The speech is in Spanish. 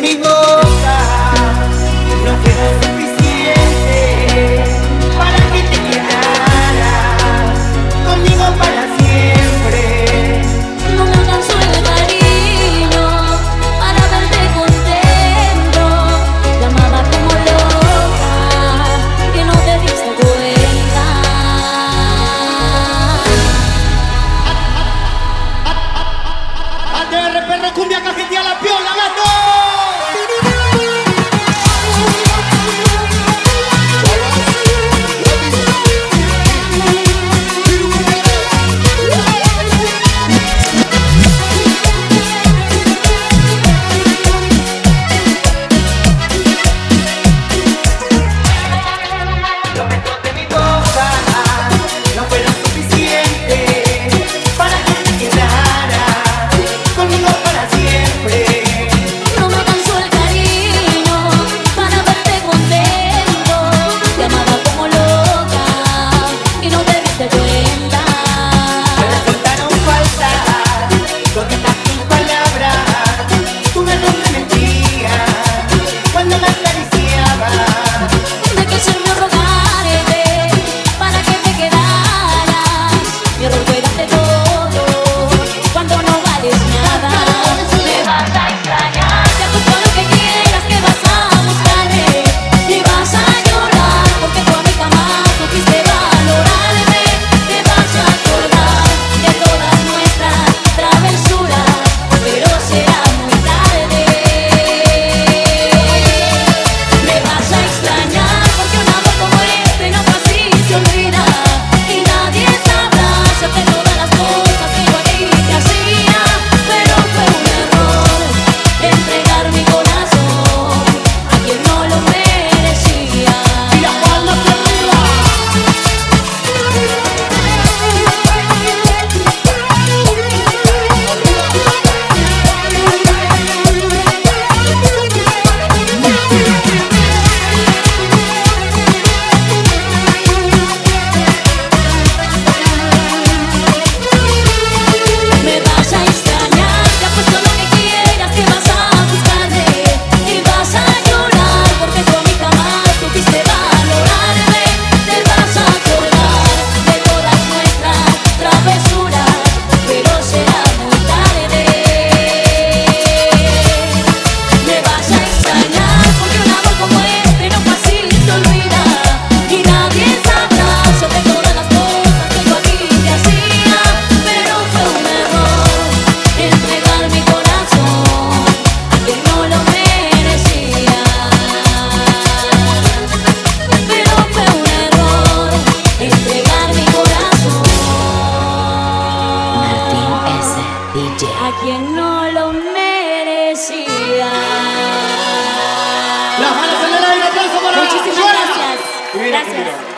mi boca no fuera suficiente para que te quedaras conmigo para siempre. No me alcanzó el cariño para verte contento. Te amaba como loca, que no te diste cuenta. ATR perro cumbia cajetea la piola, gato. Los metros de mi boca no fueron suficientes para que te quedaras conmigo para siempre. No me alcanzó el cariño para verte contento. Te amaba como loca y no te diste cuenta. Me resultaron falsas todas tus palabras. Tu verdad me mentía cuando me acariciabas. ¿De qué sirvió rogarte para que te quedaras? Mi error fue darte todo cuando no vales nada. Me vas a extrañar, te apuesto a lo que quieras que vas a buscarme y vas a llorar porque tú a mí jamás supiste valorarme. Te vas a acordar de todas nuestras travesuras, pero será muy tarde. Me vas a extrañar porque un amor como este no fácil se olvida y nadie sabrá hacerte todas las cosas que yo a ti te hacía. Pero fue un error entregar mi corazón a quien no lo merecía. Y las palmas hacia arriba. Me vas a extrañar, te apuesto lo que quieras que vas a buscarme y vas a llorar porque tú a mí jamás supiste valorarme. Te vas a acordar de todas nuestras travesuras, pero será muy tarde. Me vas a extrañar porque un amor como este no fácil se olvida y nadie sabrá sobre todas las cosas que yo a ti te hacía. Pero fue un error entregar mi corazón a quien no lo merecía. Pero fue un error entregar mi corazón Martín S. DJ. a quien no lo merecía. Las manos en el aire, aplauso para Muchísimas Joana. gracias. Y viene Gracias. Camilo.